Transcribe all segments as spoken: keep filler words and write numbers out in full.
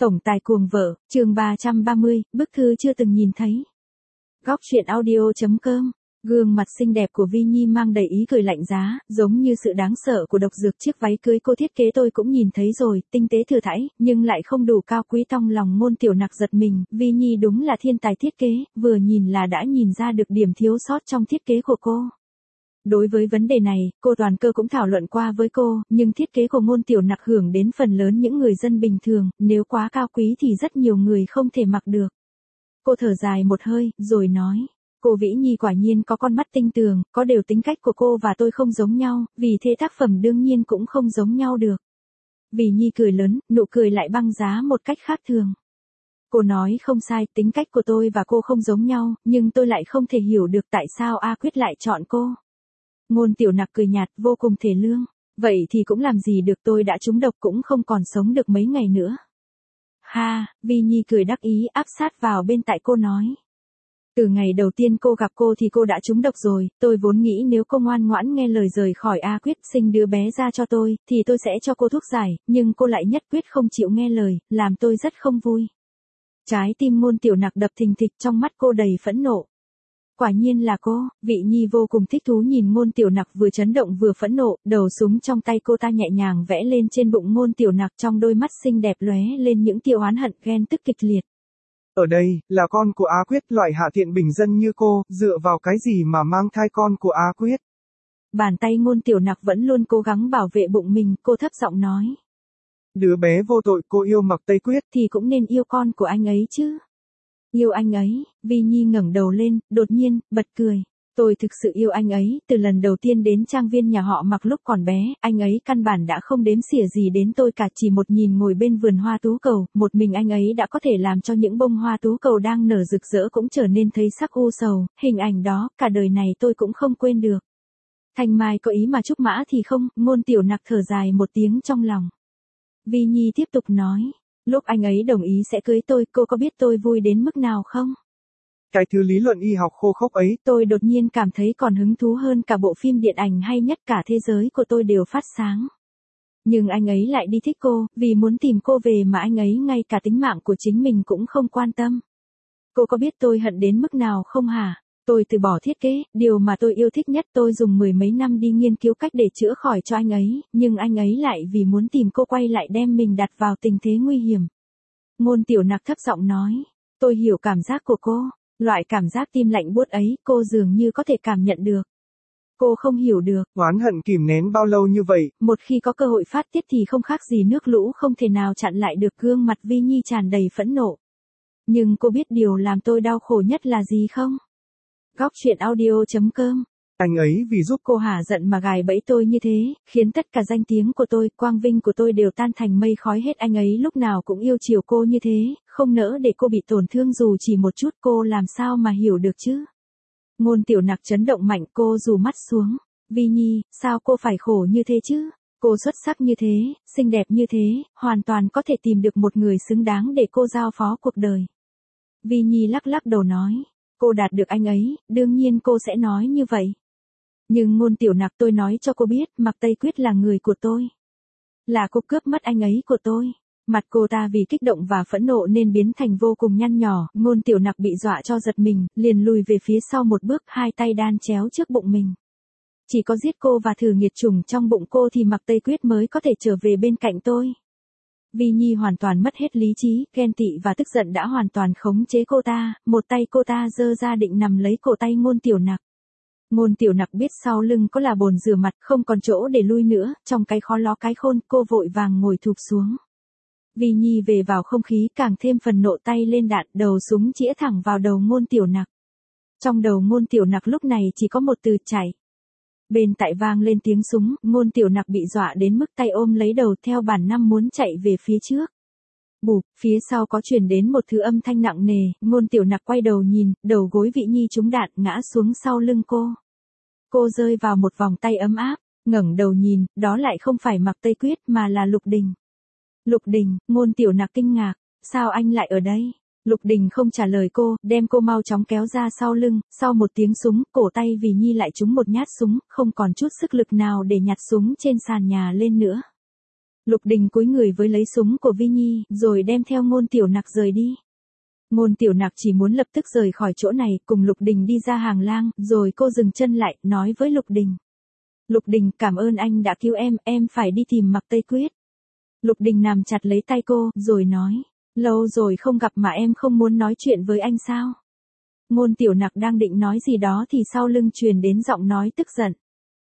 Tổng tài cuồng vợ, chương ba trăm ba mươi, bức thư chưa từng nhìn thấy. Góc truyện audio chấm com. Gương mặt xinh đẹp của Vi Nhi mang đầy ý cười lạnh giá, giống như sự đáng sợ của độc dược. Chiếc váy cưới cô thiết kế tôi cũng nhìn thấy rồi, tinh tế thừa thãi, nhưng lại không đủ cao quý. Trong lòng Ngôn Tiểu Nặc giật mình, Vi Nhi đúng là thiên tài thiết kế, vừa nhìn là đã nhìn ra được điểm thiếu sót trong thiết kế của cô. Đối với vấn đề này, cô Toàn Cơ cũng thảo luận qua với cô, nhưng thiết kế của Ngôn Tiểu Nặc hưởng đến phần lớn những người dân bình thường, nếu quá cao quý thì rất nhiều người không thể mặc được. Cô thở dài một hơi, rồi nói, cô Vĩ Nhi quả nhiên có con mắt tinh tường, có điều tính cách của cô và tôi không giống nhau, vì thế tác phẩm đương nhiên cũng không giống nhau được. Vì Nhi cười lớn, nụ cười lại băng giá một cách khác thường. Cô nói không sai, tính cách của tôi và cô không giống nhau, nhưng tôi lại không thể hiểu được tại sao A Quyết lại chọn cô. Ngôn Tiểu Nặc cười nhạt, vô cùng thể lương. Vậy thì cũng làm gì được, tôi đã trúng độc cũng không còn sống được mấy ngày nữa. Ha, Vi Nhi cười đắc ý áp sát vào bên tai cô nói. Từ ngày đầu tiên cô gặp cô thì cô đã trúng độc rồi, tôi vốn nghĩ nếu cô ngoan ngoãn nghe lời rời khỏi A Quyết, sinh đứa bé ra cho tôi, thì tôi sẽ cho cô thuốc giải, nhưng cô lại nhất quyết không chịu nghe lời, làm tôi rất không vui. Trái tim Ngôn Tiểu Nặc đập thình thịch, trong mắt cô đầy phẫn nộ. Quả nhiên là cô. Vị Nhi vô cùng thích thú nhìn Ngôn Tiểu Nặc vừa chấn động vừa phẫn nộ, đầu súng trong tay cô ta nhẹ nhàng vẽ lên trên bụng Ngôn Tiểu Nặc, trong đôi mắt xinh đẹp lóe lên những tia oán hận ghen tức kịch liệt. Ở đây, là con của A Quyết, loại hạ thiện bình dân như cô, dựa vào cái gì mà mang thai con của A Quyết? Bàn tay Ngôn Tiểu Nặc vẫn luôn cố gắng bảo vệ bụng mình, cô thấp giọng nói. Đứa bé vô tội cô yêu Mạc Tây Quyết thì cũng nên yêu con của anh ấy chứ. Yêu anh ấy, Vi Nhi ngẩng đầu lên, đột nhiên, bật cười. Tôi thực sự yêu anh ấy, từ lần đầu tiên đến trang viên nhà họ Mạc lúc còn bé, anh ấy căn bản đã không đếm xỉa gì đến tôi cả, chỉ một nhìn ngồi bên vườn hoa tú cầu, một mình anh ấy đã có thể làm cho những bông hoa tú cầu đang nở rực rỡ cũng trở nên thấy sắc u sầu, hình ảnh đó, cả đời này tôi cũng không quên được. Thanh Mai có ý mà Trúc Mã thì không, Ngôn Tiểu Nặc thở dài một tiếng trong lòng. Vi Nhi tiếp tục nói. Lúc anh ấy đồng ý sẽ cưới tôi, cô có biết tôi vui đến mức nào không? Cái thứ lý luận y học khô khốc ấy, tôi đột nhiên cảm thấy còn hứng thú hơn cả bộ phim điện ảnh hay nhất cả thế giới của tôi đều phát sáng. Nhưng anh ấy lại đi thích cô, vì muốn tìm cô về mà anh ấy ngay cả tính mạng của chính mình cũng không quan tâm. Cô có biết tôi hận đến mức nào không hả? Tôi từ bỏ thiết kế, điều mà tôi yêu thích nhất, tôi dùng mười mấy năm đi nghiên cứu cách để chữa khỏi cho anh ấy, nhưng anh ấy lại vì muốn tìm cô quay lại đem mình đặt vào tình thế nguy hiểm. Ngôn Tiểu Nặc thấp giọng nói, tôi hiểu cảm giác của cô, loại cảm giác tim lạnh buốt ấy, cô dường như có thể cảm nhận được. Cô không hiểu được. Oán hận kìm nén bao lâu như vậy? Một khi có cơ hội phát tiết thì không khác gì nước lũ, không thể nào chặn lại được. Gương mặt Vi Nhi tràn đầy phẫn nộ. Nhưng cô biết điều làm tôi đau khổ nhất là gì không? Góc truyện audio chấm com. Anh ấy vì giúp cô hả giận mà gài bẫy tôi như thế, khiến tất cả danh tiếng của tôi, quang vinh của tôi đều tan thành mây khói hết. Anh ấy lúc nào cũng yêu chiều cô như thế, không nỡ để cô bị tổn thương dù chỉ một chút, cô làm sao mà hiểu được chứ? Ngôn Tiểu Nặc chấn động mạnh, cô rủ mắt xuống. Vi Nhi, sao cô phải khổ như thế chứ? Cô xuất sắc như thế, xinh đẹp như thế, hoàn toàn có thể tìm được một người xứng đáng để cô giao phó cuộc đời. Vi Nhi lắc lắc đầu nói, cô đạt được anh ấy, đương nhiên cô sẽ nói như vậy. Nhưng Ngôn Tiểu Nặc, tôi nói cho cô biết, Mạc Tây Quyết là người của tôi. Là cô cướp mất anh ấy của tôi. Mặt cô ta vì kích động và phẫn nộ nên biến thành vô cùng nhăn nhỏ, Ngôn Tiểu Nặc bị dọa cho giật mình, liền lùi về phía sau một bước, hai tay đan chéo trước bụng mình. Chỉ có giết cô và thử nghiệt chủng trong bụng cô thì Mạc Tây Quyết mới có thể trở về bên cạnh tôi. Vi Nhi hoàn toàn mất hết lý trí, ghen tị và tức giận đã hoàn toàn khống chế cô ta, một tay cô ta giơ ra định nắm lấy cổ tay Ngôn Tiểu Nặc. Ngôn Tiểu Nặc biết sau lưng có là bồn rửa mặt, không còn chỗ để lui nữa, trong cái khó ló cái khôn, cô vội vàng ngồi thụp xuống. Vi Nhi về vào không khí càng thêm phần nộ, tay lên đạn, đầu súng chĩa thẳng vào đầu Ngôn Tiểu Nặc. Trong đầu Ngôn Tiểu Nặc lúc này chỉ có một từ chạy. Bên tai vang lên tiếng súng, Ngôn Tiểu Nặc bị dọa đến mức tay ôm lấy đầu, theo bản năng muốn chạy về phía trước. Bụp, phía sau có truyền đến một thứ âm thanh nặng nề, Ngôn Tiểu Nặc quay đầu nhìn, đầu gối Vị Nhi trúng đạn, ngã xuống sau lưng cô. Cô rơi vào một vòng tay ấm áp, ngẩng đầu nhìn, đó lại không phải Mạc Tây Quyết mà là Lục Đình. Lục Đình, Ngôn Tiểu Nặc kinh ngạc, sao anh lại ở đây? Lục Đình không trả lời cô, đem cô mau chóng kéo ra sau lưng, sau một tiếng súng, cổ tay Vì Nhi lại trúng một nhát súng, không còn chút sức lực nào để nhặt súng trên sàn nhà lên nữa. Lục Đình cúi người với lấy súng của Vi Nhi, rồi đem theo Ngôn Tiểu Nặc rời đi. Ngôn Tiểu Nặc chỉ muốn lập tức rời khỏi chỗ này, cùng Lục Đình đi ra hàng lang, rồi cô dừng chân lại, nói với Lục Đình. Lục Đình, cảm ơn anh đã cứu em, em phải đi tìm Mạc Tây Quyết. Lục Đình nằm chặt lấy tay cô, rồi nói, lâu rồi không gặp mà em không muốn nói chuyện với anh sao? Ngôn Tiểu Nặc đang định nói gì đó thì sau lưng truyền đến giọng nói tức giận.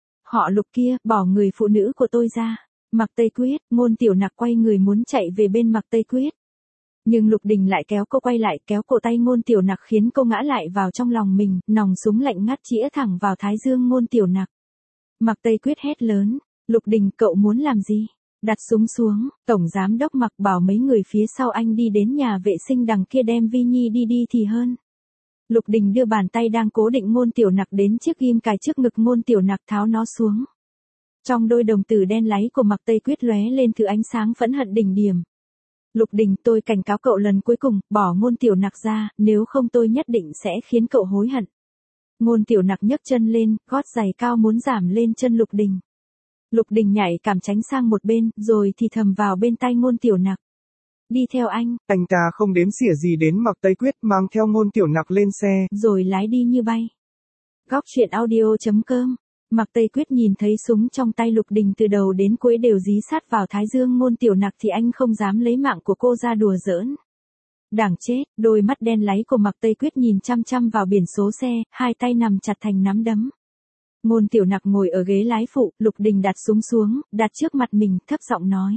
Họ Lục kia, bỏ người phụ nữ của tôi ra. Mạc Tây Quyết. Ngôn Tiểu Nặc quay người muốn chạy về bên Mạc Tây Quyết. Nhưng Lục Đình lại kéo cô quay lại, kéo cổ tay Ngôn Tiểu Nặc khiến cô ngã lại vào trong lòng mình, nòng súng lạnh ngắt chĩa thẳng vào thái dương Ngôn Tiểu Nặc. Mạc Tây Quyết hét lớn, Lục Đình, cậu muốn làm gì? Đặt súng xuống, Tổng Giám Đốc Mạc bảo mấy người phía sau anh đi đến nhà vệ sinh đằng kia đem Vi Nhi đi đi thì hơn. Lục Đình đưa bàn tay đang cố định Ngôn Tiểu Nặc đến chiếc ghim cài trước ngực Ngôn Tiểu Nặc, tháo nó xuống. Trong đôi đồng tử đen láy của Mạc Tây Quyết lóe lên thứ ánh sáng phẫn hận đỉnh điểm. Lục Đình, tôi cảnh cáo cậu lần cuối cùng, bỏ Ngôn Tiểu Nặc ra, nếu không tôi nhất định sẽ khiến cậu hối hận. Ngôn Tiểu Nặc nhấc chân lên, gót giày cao muốn giảm lên chân Lục Đình. Lục Đình nhảy cảm tránh sang một bên, rồi thì thầm vào bên tai Ngôn Tiểu Nặc. Đi theo anh. Anh ta không đếm xỉa gì đến Mạc Tây Quyết, mang theo Ngôn Tiểu Nặc lên xe. Rồi lái đi như bay. Góc truyện audio chấm com. Mạc Tây Quyết nhìn thấy súng trong tay Lục Đình từ đầu đến cuối đều dí sát vào thái dương Ngôn Tiểu Nặc thì anh không dám lấy mạng của cô ra đùa giỡn. Đảng chết, đôi mắt đen láy của Mạc Tây Quyết nhìn chăm chăm vào biển số xe, hai tay nằm chặt thành nắm đấm. Ngôn Tiểu Nặc ngồi ở ghế lái phụ, Lục Đình đặt súng xuống, đặt trước mặt mình, thấp giọng nói.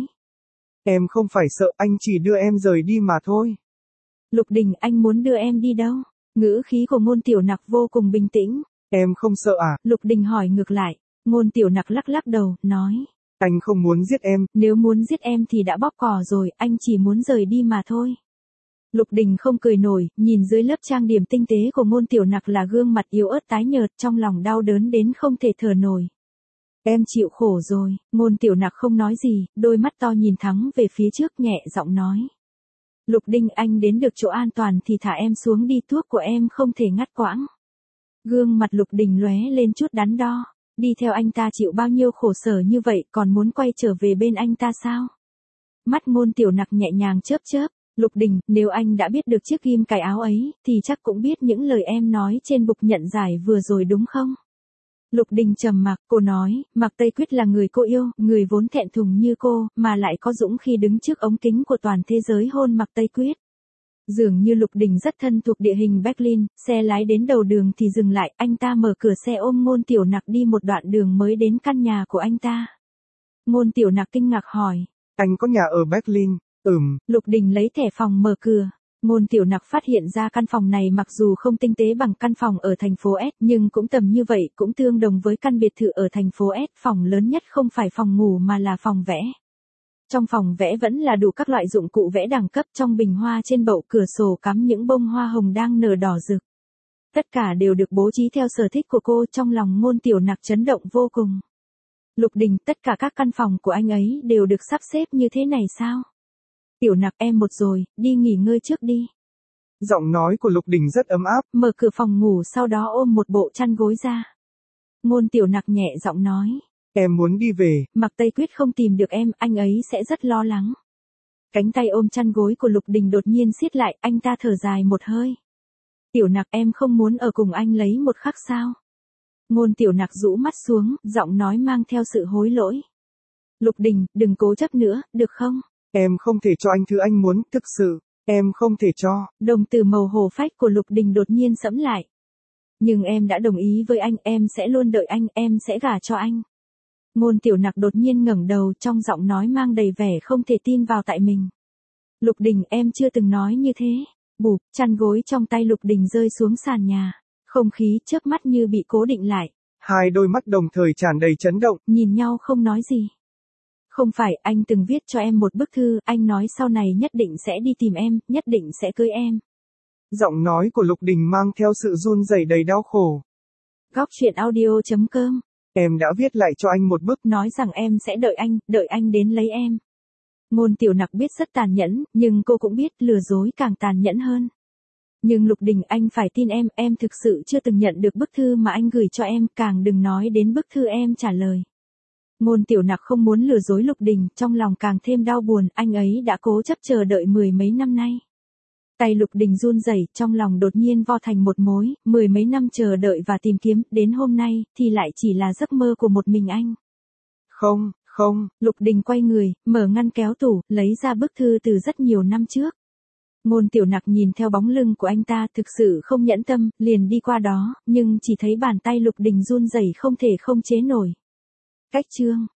Em không phải sợ, anh chỉ đưa em rời đi mà thôi. Lục Đình, anh muốn đưa em đi đâu? Ngữ khí của Ngôn Tiểu Nặc vô cùng bình tĩnh. Em không sợ à? Lục Đình hỏi ngược lại. Ngôn Tiểu Nặc lắc lắc đầu, nói. Anh không muốn giết em. Nếu muốn giết em thì đã bóp cò rồi, anh chỉ muốn rời đi mà thôi. Lục Đình không cười nổi, nhìn dưới lớp trang điểm tinh tế của Ngôn Tiểu Nặc là gương mặt yếu ớt tái nhợt, trong lòng đau đớn đến không thể thở nổi. Em chịu khổ rồi. Ngôn Tiểu Nặc không nói gì, đôi mắt to nhìn thẳng về phía trước, nhẹ giọng nói. Lục Đình, anh đến được chỗ an toàn thì thả em xuống đi, thuốc của em không thể ngắt quãng. Gương mặt Lục Đình lóe lên chút đắn đo. Đi theo anh ta chịu bao nhiêu khổ sở như vậy còn muốn quay trở về bên anh ta sao? Mắt Ngôn Tiểu Nặc nhẹ nhàng chớp chớp. Lục Đình, nếu anh đã biết được chiếc ghim cài áo ấy, thì chắc cũng biết những lời em nói trên bục nhận giải vừa rồi đúng không? Lục Đình trầm mặc, cô nói, Mạc Tây Quyết là người cô yêu, người vốn thẹn thùng như cô, mà lại có dũng khi đứng trước ống kính của toàn thế giới hôn Mạc Tây Quyết. Dường như Lục Đình rất thân thuộc địa hình Berlin, xe lái đến đầu đường thì dừng lại, anh ta mở cửa xe ôm Ngôn Tiểu Nặc đi một đoạn đường mới đến căn nhà của anh ta. Ngôn Tiểu Nặc kinh ngạc hỏi. Anh có nhà ở Berlin? Ừm. Lục Đình lấy thẻ phòng mở cửa. Ngôn Tiểu Nặc phát hiện ra căn phòng này mặc dù không tinh tế bằng căn phòng ở thành phố S, nhưng cũng tầm như vậy, cũng tương đồng với căn biệt thự ở thành phố S. Phòng lớn nhất không phải phòng ngủ mà là phòng vẽ. Trong phòng vẽ vẫn là đủ các loại dụng cụ vẽ đẳng cấp, trong bình hoa trên bậu cửa sổ cắm những bông hoa hồng đang nở đỏ rực. Tất cả đều được bố trí theo sở thích của cô, trong lòng Ngôn Tiểu Nặc chấn động vô cùng. Lục Đình, tất cả các căn phòng của anh ấy đều được sắp xếp như thế này sao? Tiểu Nặc, em một rồi, đi nghỉ ngơi trước đi. Giọng nói của Lục Đình rất ấm áp. Mở cửa phòng ngủ sau đó ôm một bộ chăn gối ra. Ngôn Tiểu Nặc nhẹ giọng nói. Em muốn đi về. Mạc Tây Quyết không tìm được em, anh ấy sẽ rất lo lắng. Cánh tay ôm chăn gối của Lục Đình đột nhiên siết lại, anh ta thở dài một hơi. Tiểu Nặc, em không muốn ở cùng anh lấy một khắc sao? Ngôn Tiểu Nặc rũ mắt xuống, giọng nói mang theo sự hối lỗi. Lục Đình, đừng cố chấp nữa, được không? Em không thể cho anh thứ anh muốn, thực sự, em không thể cho. Đồng tử màu hổ phách của Lục Đình đột nhiên sẫm lại. Nhưng em đã đồng ý với anh, em sẽ luôn đợi anh, em sẽ gả cho anh. Ngôn Tiểu Nặc đột nhiên ngẩng đầu, trong giọng nói mang đầy vẻ không thể tin vào tại mình. Lục Đình, em chưa từng nói như thế. Bụp, chăn gối trong tay Lục Đình rơi xuống sàn nhà. Không khí chớp mắt như bị cố định lại. Hai đôi mắt đồng thời tràn đầy chấn động. Nhìn nhau không nói gì. Không phải, anh từng viết cho em một bức thư, anh nói sau này nhất định sẽ đi tìm em, nhất định sẽ cưới em. Giọng nói của Lục Đình mang theo sự run rẩy đầy đau khổ. Góc truyện audio chấm com. Em đã viết lại cho anh một bức. Nói rằng em sẽ đợi anh, đợi anh đến lấy em. Ngôn Tiểu Nặc biết rất tàn nhẫn, nhưng cô cũng biết lừa dối càng tàn nhẫn hơn. Nhưng Lục Đình, anh phải tin em, em thực sự chưa từng nhận được bức thư mà anh gửi cho em, càng đừng nói đến bức thư em trả lời. Ngôn Tiểu Nặc không muốn lừa dối Lục Đình, trong lòng càng thêm đau buồn, anh ấy đã cố chấp chờ đợi mười mấy năm nay. Tay Lục Đình run rẩy, trong lòng đột nhiên vo thành một mối, mười mấy năm chờ đợi và tìm kiếm, đến hôm nay, thì lại chỉ là giấc mơ của một mình anh. Không, không. Lục Đình quay người, mở ngăn kéo tủ, lấy ra bức thư từ rất nhiều năm trước. Ngôn Tiểu Nặc nhìn theo bóng lưng của anh ta, thực sự không nhẫn tâm, liền đi qua đó, nhưng chỉ thấy bàn tay Lục Đình run rẩy không thể không chế nổi. Cách chương